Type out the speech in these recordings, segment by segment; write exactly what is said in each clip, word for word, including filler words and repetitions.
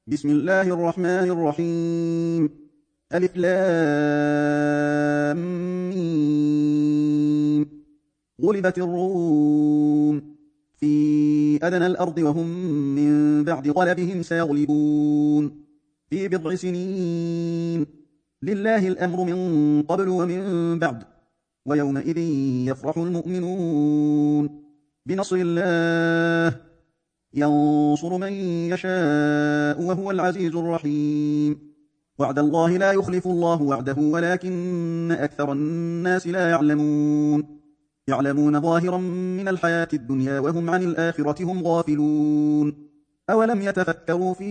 بسم الله الرحمن الرحيم. ألف لام ميم. غلبت الروم في أدنى الأرض وهم من بعد غلبهم سيغلبون في بضع سنين. لله الأمر من قبل ومن بعد، ويومئذ يفرح المؤمنون بنصر الله ينصر من يشاء وهو العزيز الرحيم. وعد الله لا يخلف الله وعده ولكن أكثر الناس لا يعلمون يعلمون ظاهرا من الحياة الدنيا وهم عن الآخرة هم غافلون. أولم يتفكروا في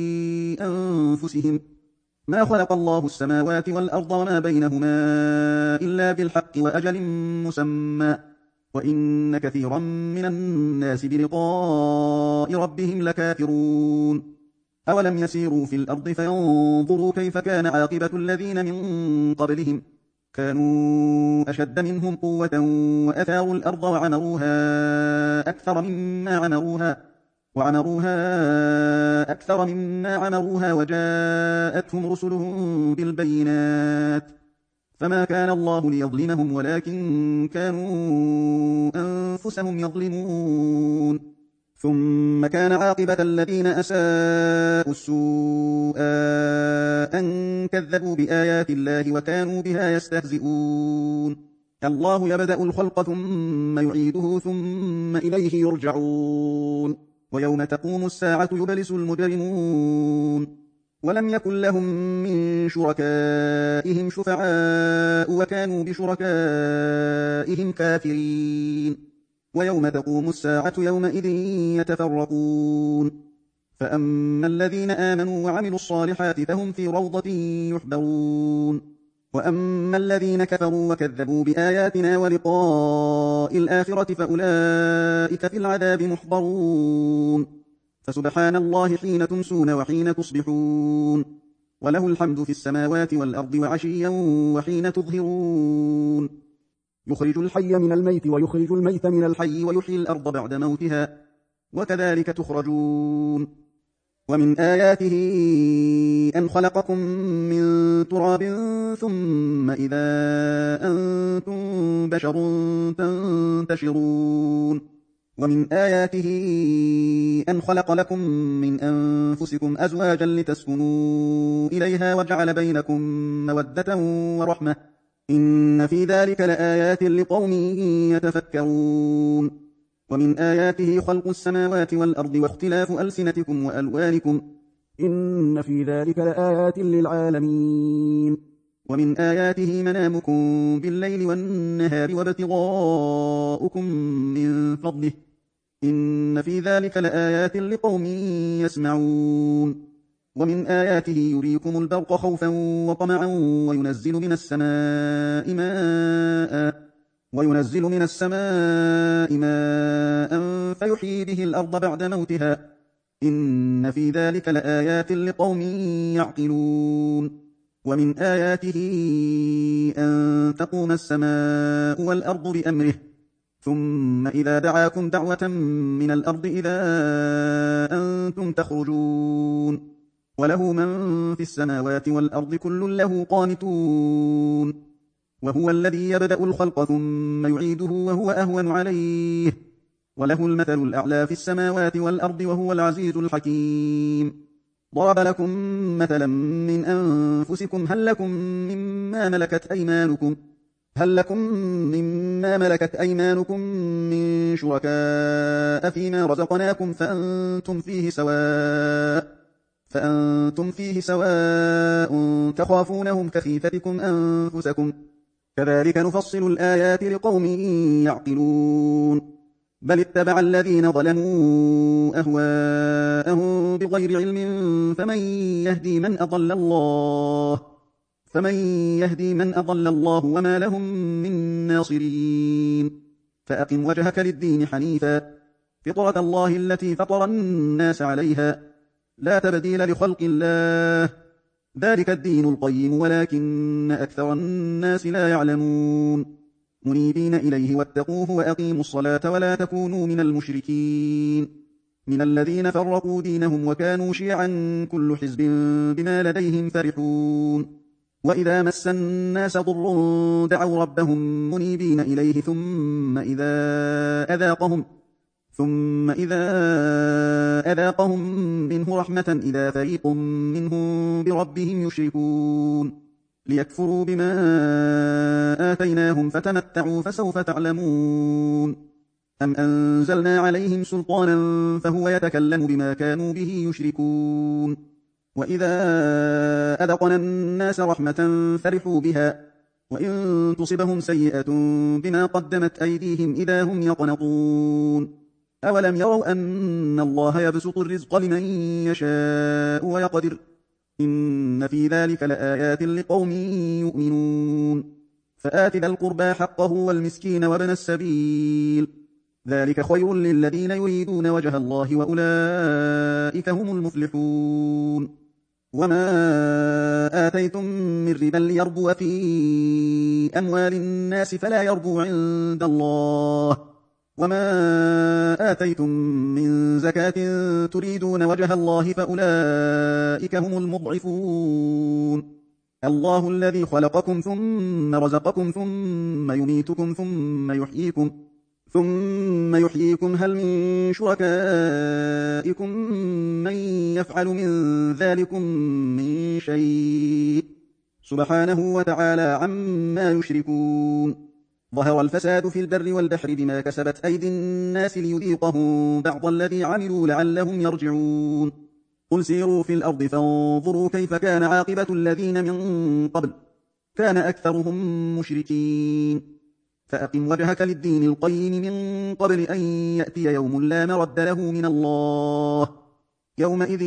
أنفسهم ما خلق الله السماوات والأرض وما بينهما إلا بالحق وأجل مسمى، وإن كثيرا من الناس بلقاء ربهم لكافرون. أولم يسيروا في الأرض فينظروا كيف كان عاقبة الذين من قبلهم كانوا أشد منهم قوة وأثاروا الأرض وعمروها أكثر مما عمروها وعمروها أكثر مما عمروها وجاءتهم رسلهم بالبينات، فما كان الله ليظلمهم ولكن كانوا أنفسهم يظلمون. ثم كان عاقبة الذين أساءوا السوء أن كذبوا بآيات الله وكانوا بها يستهزئون. الله يبدأ الخلق ثم يعيده ثم إليه يرجعون. ويوم تقوم الساعة يبلس المجرمون ولم يكن لهم من شركائهم شفعاء وكانوا بشركائهم كافرين. ويوم تقوم الساعة يومئذ يتفرقون، فأما الذين آمنوا وعملوا الصالحات فهم في روضة يحبرون، وأما الذين كفروا وكذبوا بآياتنا ولقاء الآخرة فأولئك في العذاب محضرون. فسبحان الله حين تمسون وحين تصبحون، وله الحمد في السماوات والأرض وعشيا وحين تظهرون. يخرج الحي من الميت ويخرج الميت من الحي ويحيي الأرض بعد موتها وكذلك تخرجون. ومن آياته أن خلقكم من تراب ثم إذا أنتم بشر تنتشرون. ومن آياته أن خلق لكم من أنفسكم أزواجا لتسكنوا إليها وجعل بينكم مودة ورحمة، إن في ذلك لآيات لقوم يتفكرون. ومن آياته خلق السماوات والأرض واختلاف ألسنتكم وألوانكم، إن في ذلك لآيات للعالمين. ومن آياته منامكم بالليل والنهار وابتغاؤكم من فضله، إن في ذلك لآيات لقوم يسمعون. ومن آياته يريكم البرق خوفا وطمعا وينزل من السماء ماء وينزل من السماء ماء فيحيي به الأرض بعد موتها، إن في ذلك لآيات لقوم يعقلون. ومن آياته أن تقوم السماء والأرض بأمره، ثم إذا دعاكم دعوة من الأرض إذا أنتم تخرجون. وله من في السماوات والأرض كل له قانتون. وهو الذي يبدأ الخلق ثم يعيده وهو أهون عليه، وله المثل الأعلى في السماوات والأرض وهو العزيز الحكيم. ضرب لكم مثلا من أنفسكم هل لكم مما ملكت أيمانكم هل لكم مما ملكت أيمانكم من شركاء فيما رزقناكم فأنتم فيه سواء فأنتم فيه سواء تخافونهم كخيفتكم أنفسكم، كذلك نفصل الآيات لقوم يعقلون. بل اتبع الذين ظلموا أهواءهم بغير علم فمن يهدي من أضل الله فمن يهدي من أضل الله وما لهم من ناصرين. فأقم وجهك للدين حنيفا فطرة الله التي فطر الناس عليها لا تبديل لخلق الله، ذلك الدين القيم ولكن أكثر الناس لا يعلمون. منيبين إليه واتقوه وأقيموا الصلاة ولا تكونوا من المشركين. من الذين فرقوا دينهم وكانوا شيعا كل حزب بما لديهم فرحون وإذا مس الناس ضر دعوا ربهم منيبين إليه ثم إذا أذاقهم ثم إذا أذاقهم منه رحمة إذا فريق منهم بربهم يشركون ليكفروا بما آتيناهم فتمتعوا فسوف تعلمون أم أنزلنا عليهم سلطانا فهو يتكلم بما كانوا به يشركون وإذا أذقنا الناس رحمة فرحوا بها وإن تصبهم سيئة بما قدمت أيديهم إذا هم يقنطون أولم يروا أن الله يبسط الرزق لمن يشاء ويقدر إن في ذلك لآيات لقوم يؤمنون فآت ذا القربى حقه والمسكين وابن السبيل ذلك خير للذين يريدون وجه الله وأولئك هم المفلحون وما آتيتم من ربا ليربو في أموال الناس فلا يربو عند الله وما آتيتم من زكاة تريدون وجه الله فأولئك هم المضعفون الله الذي خلقكم ثم رزقكم ثم يميتكم ثم يحييكم ثم يحييكم هل من شركائكم من يفعل من ذلكم من شيء سبحانه وتعالى عما يشركون ظهر الفساد في البر والبحر بما كسبت أيدي الناس ليذيقهم بعض الذي عملوا لعلهم يرجعون قل سيروا في الأرض فانظروا كيف كان عاقبة الذين من قبل كان أكثرهم مشركين فأقم وجهك للدين القيم من قبل أن يأتي يوم لا مرد له من الله يومئذ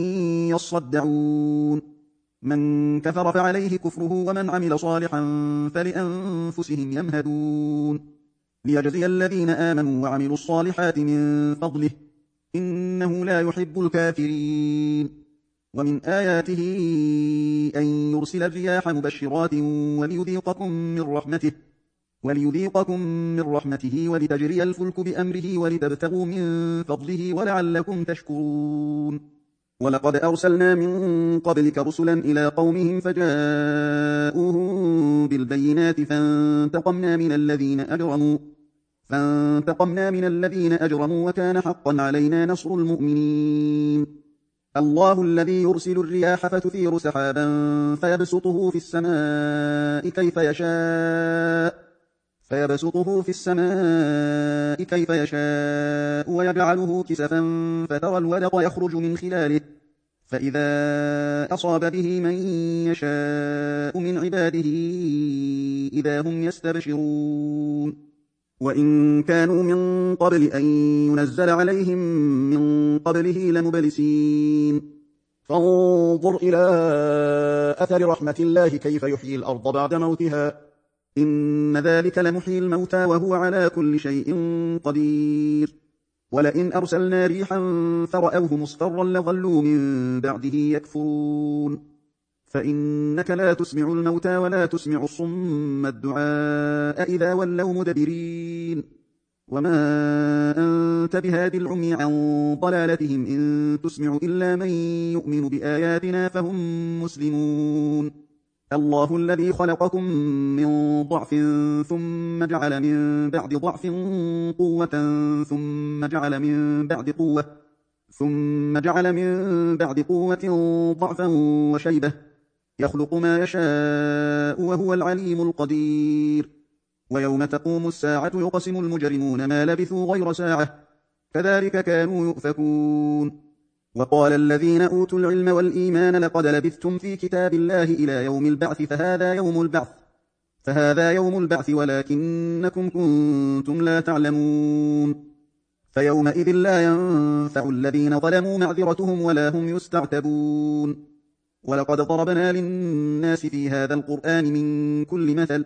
يصدعون من كفر فعليه كفره ومن عمل صالحا فلأنفسهم يمهدون ليجزي الذين آمنوا وعملوا الصالحات من فضله إنه لا يحب الكافرين ومن آياته أن يرسل الرياح مبشرات وليذيقكم من رحمته وليذيقكم من رحمته ولتجري الفلك بأمره ولتبتغوا من فضله ولعلكم تشكرون ولقد أرسلنا من قبلك رسلا إلى قومهم فجاءوهم بالبينات فانتقمنا من الذين أجرموا فانتقمنا من الذين أجرموا وكان حقا علينا نصر المؤمنين الله الذي يرسل الرياح فتثير سحابا فيبسطه في السماء كيف يشاء فيبسطه في السماء كيف يشاء ويجعله كسفا فترى الودق يخرج من خلاله فإذا أصاب به من يشاء من عباده إذا هم يستبشرون وإن كانوا من قبل أن ينزل عليهم من قبله لمبلسين فانظر إلى أثر رحمة الله كيف يحيي الأرض بعد موتها إن ذلك لمحيي الموتى وهو على كل شيء قدير ولئن أرسلنا ريحا فرأوه مصفرا لظلوا من بعده يكفرون فإنك لا تسمع الموتى ولا تسمع الصم الدعاء إذا ولوا مدبرين وما أنت بهاد العمي عن ضلالتهم إن تسمع إلا من يؤمن بآياتنا فهم مسلمون الله الذي خلقكم من ضعف ثم جعل من بعد ضعف قوة ثم جعل من بعد قوة ثم جعل من بعد قوة ضعفا وشيبة يخلق ما يشاء وهو العليم القدير ويوم تقوم الساعة يقسم المجرمون ما لبثوا غير ساعة كذلك كانوا يؤفكون وقال الذين أوتوا العلم والإيمان لقد لبثتم في كتاب الله إلى يوم البعث فهذا يوم البعث فهذا يوم البعث ولكنكم كنتم لا تعلمون فيومئذ لا ينفع الذين ظلموا معذرتهم ولا هم يستعتبون ولقد ضربنا للناس في هذا القرآن من كل مثل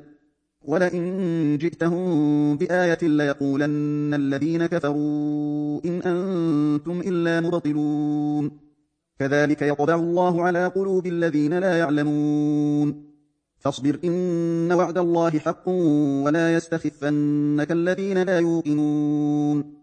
ولئن جئتهم بآية ليقولن الذين كفروا إن أنتم إلا مبطلون كذلك يطبع الله على قلوب الذين لا يعلمون فاصبر إن وعد الله حق ولا يستخفنك الذين لا يوقنون